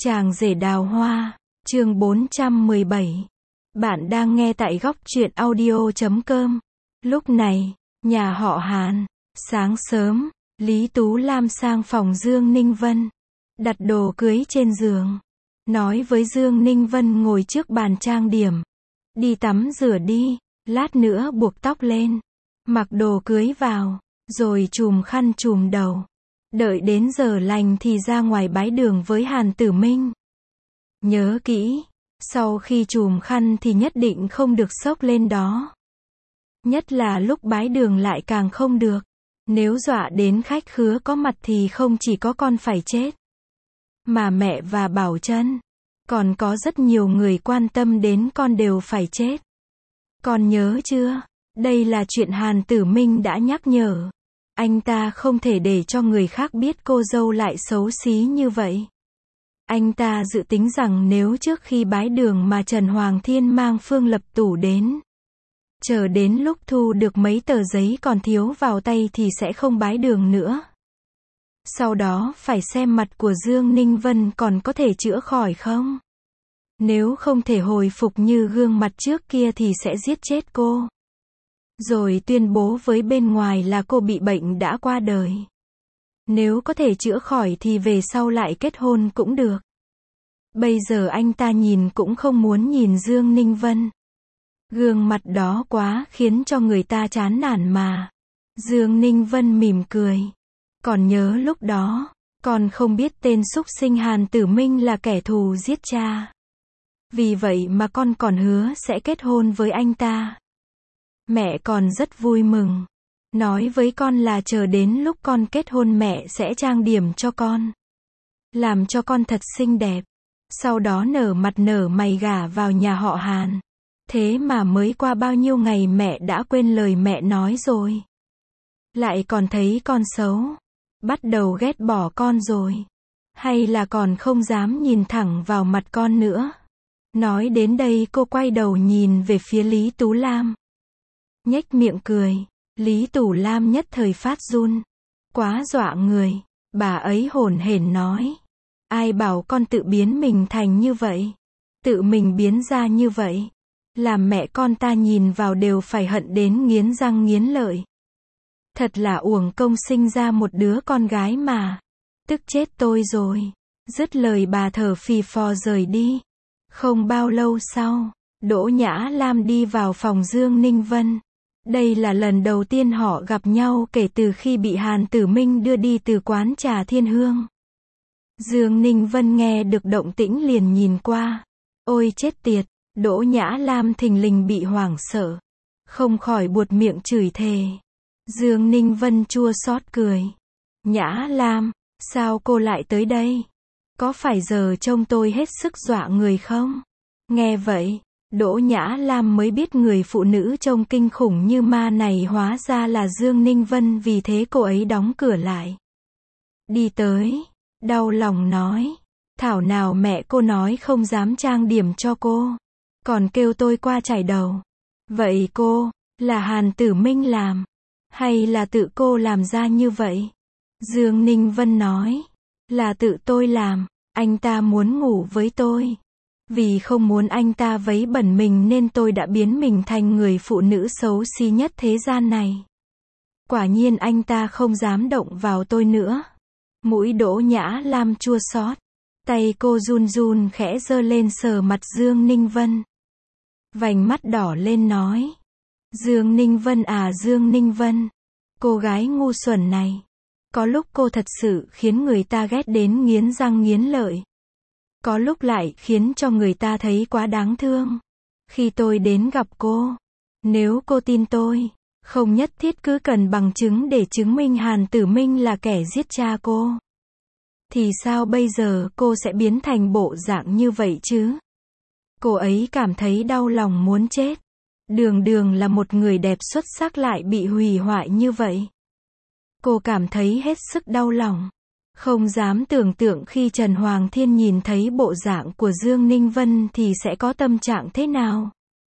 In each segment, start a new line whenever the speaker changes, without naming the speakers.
Chàng rể đào hoa, chương 417. Bạn đang nghe tại góc truyện audio.com. Lúc này, nhà họ Hàn, sáng sớm, Lý Tú Lam sang phòng Dương Ninh Vân, đặt đồ cưới trên giường, nói với Dương Ninh Vân ngồi trước bàn trang điểm. Đi tắm rửa đi, lát nữa buộc tóc lên, mặc đồ cưới vào, rồi chùm khăn chùm đầu. Đợi đến giờ lành thì ra ngoài bái đường với Hàn Tử Minh. Nhớ kỹ, sau khi chùm khăn thì nhất định không được xốc lên đó. Nhất là lúc bái đường lại càng không được. Nếu dọa đến khách khứa có mặt thì không chỉ có con phải chết, mà mẹ và Bảo Trân, còn có rất nhiều người quan tâm đến con đều phải chết. Con nhớ chưa? Đây là chuyện Hàn Tử Minh đã nhắc nhở. Anh ta không thể để cho người khác biết cô dâu lại xấu xí như vậy. Anh ta dự tính rằng nếu trước khi bái đường mà Trần Hoàng Thiên mang Phương Lập Tủ đến, chờ đến lúc thu được mấy tờ giấy còn thiếu vào tay thì sẽ không bái đường nữa. Sau đó phải xem mặt của Dương Ninh Vân còn có thể chữa khỏi không. Nếu không thể hồi phục như gương mặt trước kia thì sẽ giết chết cô. Rồi tuyên bố với bên ngoài là cô bị bệnh đã qua đời. Nếu có thể chữa khỏi thì về sau lại kết hôn cũng được. Bây giờ anh ta nhìn cũng không muốn nhìn Dương Ninh Vân. Gương mặt đó quá khiến cho người ta chán nản mà. Dương Ninh Vân mỉm cười. Còn nhớ lúc đó, con không biết tên súc sinh Hàn Tử Minh là kẻ thù giết cha. Vì vậy mà con còn hứa sẽ kết hôn với anh ta. Mẹ còn rất vui mừng. Nói với con là chờ đến lúc con kết hôn mẹ sẽ trang điểm cho con. Làm cho con thật xinh đẹp. Sau đó nở mặt nở mày gả vào nhà họ Hàn. Thế mà mới qua bao nhiêu ngày mẹ đã quên lời mẹ nói rồi. Lại còn thấy con xấu. Bắt đầu ghét bỏ con rồi. Hay là còn không dám nhìn thẳng vào mặt con nữa. Nói đến đây cô quay đầu nhìn về phía Lý Tú Lam. Nhếch miệng cười. Lý Tú Lam nhất thời phát run. Quá dọa người. Bà ấy hổn hển nói. Ai bảo con tự biến mình thành như vậy? Tự mình biến ra như vậy. Làm mẹ con ta nhìn vào đều phải hận đến nghiến răng nghiến lợi. Thật là uổng công sinh ra một đứa con gái mà. Tức chết tôi rồi. Dứt lời bà thở phì phò rời đi. Không bao lâu sau, Đỗ Nhã Lam đi vào phòng Dương Ninh Vân. Đây là lần đầu tiên họ gặp nhau kể từ khi bị Hàn Tử Minh đưa đi từ quán trà Thiên Hương. Dương Ninh Vân nghe được động tĩnh liền nhìn qua. Ôi chết tiệt, Đỗ Nhã Lam thình lình bị hoảng sợ. Không khỏi buột miệng chửi thề. Dương Ninh Vân chua xót cười. Nhã Lam, sao cô lại tới đây? Có phải giờ trông tôi hết sức dọa người không? Nghe vậy, Đỗ Nhã Lam mới biết người phụ nữ trông kinh khủng như ma này hóa ra là Dương Ninh Vân, vì thế cô ấy đóng cửa lại. Đi tới, đau lòng nói. Thảo nào mẹ cô nói không dám trang điểm cho cô. Còn kêu tôi qua chải đầu. Vậy cô, là Hàn Tử Minh làm? Hay là tự cô làm ra như vậy? Dương Ninh Vân nói. Là tự tôi làm. Anh ta muốn ngủ với tôi. Vì không muốn anh ta vấy bẩn mình nên tôi đã biến mình thành người phụ nữ xấu xí nhất thế gian này. Quả nhiên anh ta không dám động vào tôi nữa. Mũi Đỗ Nhã Lam chua xót. Tay cô run run khẽ giơ lên sờ mặt Dương Ninh Vân. Vành mắt đỏ lên nói. Dương Ninh Vân à, Dương Ninh Vân. Cô gái ngu xuẩn này. Có lúc cô thật sự khiến người ta ghét đến nghiến răng nghiến lợi. Có lúc lại khiến cho người ta thấy quá đáng thương. Khi tôi đến gặp cô, nếu cô tin tôi, không nhất thiết cứ cần bằng chứng để chứng minh Hàn Tử Minh là kẻ giết cha cô. Thì sao bây giờ cô sẽ biến thành bộ dạng như vậy chứ? Cô ấy cảm thấy đau lòng muốn chết. Đường đường là một người đẹp xuất sắc lại bị hủy hoại như vậy. Cô cảm thấy hết sức đau lòng. Không dám tưởng tượng khi Trần Hoàng Thiên nhìn thấy bộ dạng của Dương Ninh Vân thì sẽ có tâm trạng thế nào.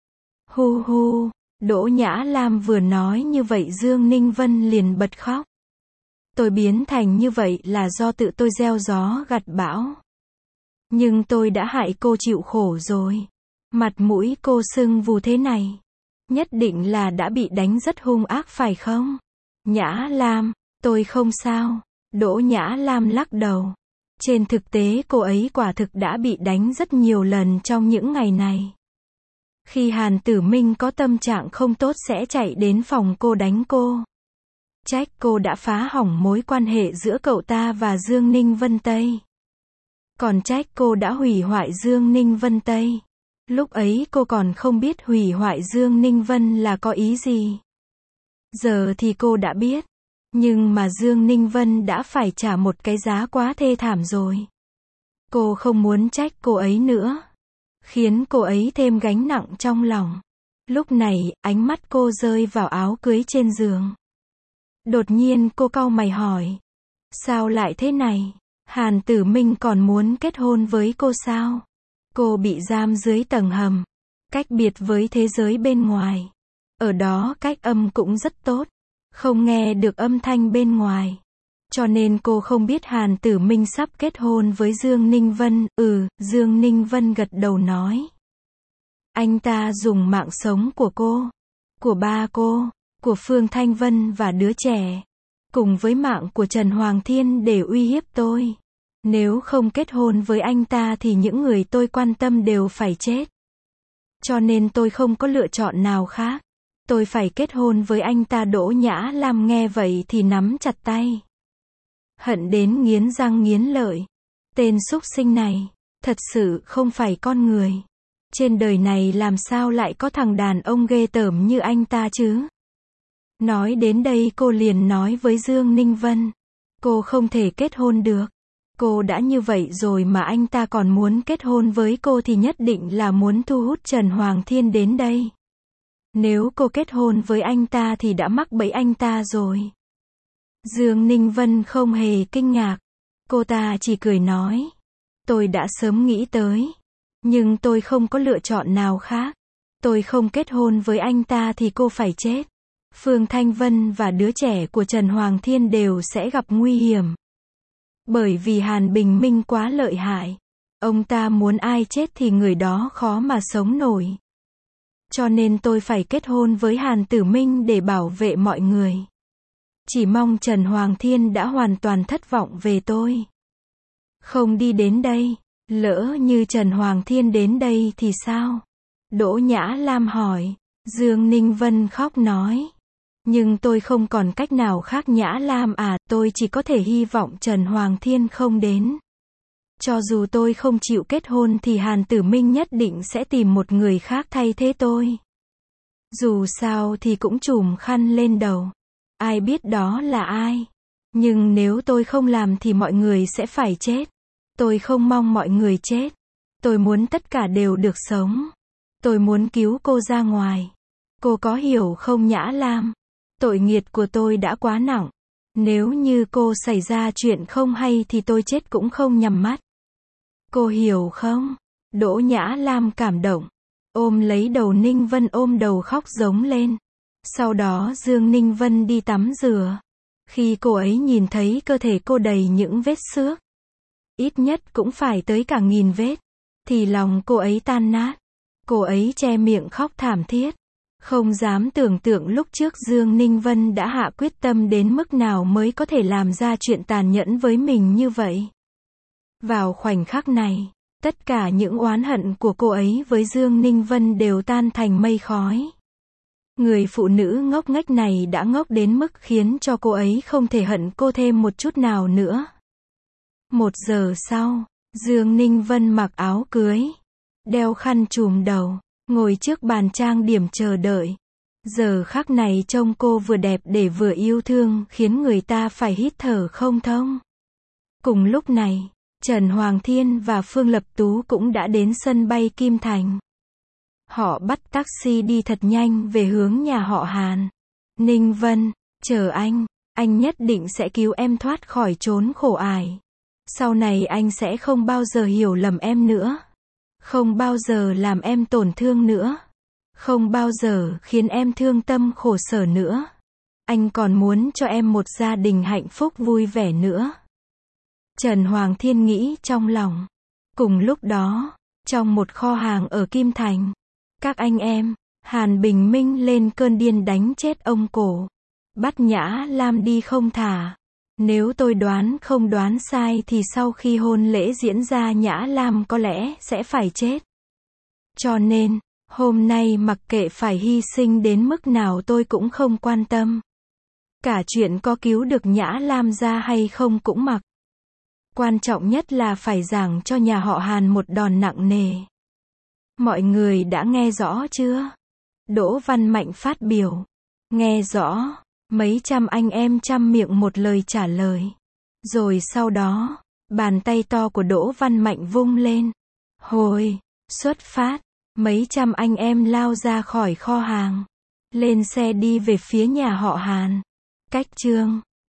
Hu hu, Đỗ Nhã Lam vừa nói như vậy Dương Ninh Vân liền bật khóc. Tôi biến thành như vậy là do tự tôi gieo gió gặt bão. Nhưng tôi đã hại cô chịu khổ rồi. Mặt mũi cô sưng vù thế này. Nhất định là đã bị đánh rất hung ác phải không? Nhã Lam, tôi không sao. Đỗ Nhã Lam lắc đầu. Trên thực tế cô ấy quả thực đã bị đánh rất nhiều lần trong những ngày này. Khi Hàn Tử Minh có tâm trạng không tốt sẽ chạy đến phòng cô đánh cô. Trách cô đã phá hỏng mối quan hệ giữa cậu ta và Dương Ninh Vân Tây. Còn trách cô đã hủy hoại Dương Ninh Vân Tây. Lúc ấy cô còn không biết hủy hoại Dương Ninh Vân là có ý gì. Giờ thì cô đã biết. Nhưng mà Dương Ninh Vân đã phải trả một cái giá quá thê thảm rồi. Cô không muốn trách cô ấy nữa. Khiến cô ấy thêm gánh nặng trong lòng. Lúc này, ánh mắt cô rơi vào áo cưới trên giường. Đột nhiên cô cau mày hỏi. Sao lại thế này? Hàn Tử Minh còn muốn kết hôn với cô sao? Cô bị giam dưới tầng hầm. Cách biệt với thế giới bên ngoài. Ở đó cách âm cũng rất tốt. Không nghe được âm thanh bên ngoài. Cho nên cô không biết Hàn Tử Minh sắp kết hôn với Dương Ninh Vân. Dương Ninh Vân gật đầu nói. Anh ta dùng mạng sống của cô, của ba cô, của Phương Thanh Vân và đứa trẻ, cùng với mạng của Trần Hoàng Thiên để uy hiếp tôi. Nếu không kết hôn với anh ta thì những người tôi quan tâm đều phải chết. Cho nên tôi không có lựa chọn nào khác. Tôi phải kết hôn với anh ta. Đỗ Nhã Lam nghe vậy thì nắm chặt tay. Hận đến nghiến răng nghiến lợi. Tên súc sinh này, thật sự không phải con người. Trên đời này làm sao lại có thằng đàn ông ghê tởm như anh ta chứ? Nói đến đây cô liền nói với Dương Ninh Vân. Cô không thể kết hôn được. Cô đã như vậy rồi mà anh ta còn muốn kết hôn với cô thì nhất định là muốn thu hút Trần Hoàng Thiên đến đây. Nếu cô kết hôn với anh ta thì đã mắc bẫy anh ta rồi. Dương Ninh Vân không hề kinh ngạc. Cô ta chỉ cười nói. Tôi đã sớm nghĩ tới. Nhưng tôi không có lựa chọn nào khác. Tôi không kết hôn với anh ta thì cô phải chết. Phương Thanh Vân và đứa trẻ của Trần Hoàng Thiên đều sẽ gặp nguy hiểm. Bởi vì Hàn Bình Minh quá lợi hại. Ông ta muốn ai chết thì người đó khó mà sống nổi. Cho nên tôi phải kết hôn với Hàn Tử Minh để bảo vệ mọi người. Chỉ mong Trần Hoàng Thiên đã hoàn toàn thất vọng về tôi. Không đi đến đây. Lỡ như Trần Hoàng Thiên đến đây thì sao? Đỗ Nhã Lam hỏi. Dương Ninh Vân khóc nói. Nhưng tôi không còn cách nào khác Nhã Lam à, tôi chỉ có thể hy vọng Trần Hoàng Thiên không đến. Cho dù tôi không chịu kết hôn thì Hàn Tử Minh nhất định sẽ tìm một người khác thay thế tôi. Dù sao thì cũng trùm khăn lên đầu. Ai biết đó là ai. Nhưng nếu tôi không làm thì mọi người sẽ phải chết. Tôi không mong mọi người chết. Tôi muốn tất cả đều được sống. Tôi muốn cứu cô ra ngoài. Cô có hiểu không Nhã Lam? Tội nghiệt của tôi đã quá nặng. Nếu như cô xảy ra chuyện không hay thì tôi chết cũng không nhắm mắt. Cô hiểu không? Đỗ Nhã Lam cảm động. Ôm lấy đầu Ninh Vân ôm đầu khóc giống lên. Sau đó Dương Ninh Vân đi tắm rửa. Khi cô ấy nhìn thấy cơ thể cô đầy những vết xước. Ít nhất cũng phải tới cả 1000 vết. Thì lòng cô ấy tan nát. Cô ấy che miệng khóc thảm thiết. Không dám tưởng tượng lúc trước Dương Ninh Vân đã hạ quyết tâm đến mức nào mới có thể làm ra chuyện tàn nhẫn với mình như vậy. Vào khoảnh khắc này, tất cả những oán hận của cô ấy với Dương Ninh Vân đều tan thành mây khói. Người phụ nữ ngốc nghếch này đã ngốc đến mức khiến cho cô ấy không thể hận cô thêm một chút nào nữa. 1 giờ sau, Dương Ninh Vân mặc áo cưới, đeo khăn trùm đầu, ngồi trước bàn trang điểm chờ đợi. Giờ khắc này trông cô vừa đẹp để vừa yêu thương khiến người ta phải hít thở không thông. Cùng lúc này, Trần Hoàng Thiên và Phương Lập Tú cũng đã đến sân bay Kim Thành. Họ bắt taxi đi thật nhanh về hướng nhà họ Hàn. Ninh Vân, chờ anh nhất định sẽ cứu em thoát khỏi chốn khổ ải. Sau này anh sẽ không bao giờ hiểu lầm em nữa. Không bao giờ làm em tổn thương nữa. Không bao giờ khiến em thương tâm khổ sở nữa. Anh còn muốn cho em một gia đình hạnh phúc vui vẻ nữa. Trần Hoàng Thiên nghĩ trong lòng. Cùng lúc đó, trong một kho hàng ở Kim Thành, các anh em, Hàn Bình Minh lên cơn điên đánh chết ông Cổ. Bắt Nhã Lam đi không thả. Nếu tôi đoán không đoán sai thì sau khi hôn lễ diễn ra Nhã Lam có lẽ sẽ phải chết. Cho nên, hôm nay mặc kệ phải hy sinh đến mức nào tôi cũng không quan tâm. Cả chuyện có cứu được Nhã Lam ra hay không cũng mặc. Quan trọng nhất là phải giảng cho nhà họ Hàn một đòn nặng nề. Mọi người đã nghe rõ chưa? Đỗ Văn Mạnh phát biểu. Nghe rõ. Mấy trăm anh em chăm miệng một lời trả lời. Rồi sau đó, bàn tay to của Đỗ Văn Mạnh vung lên. Hồi, xuất phát. Mấy trăm anh em lao ra khỏi kho hàng. Lên xe đi về phía nhà họ Hàn. Cách chương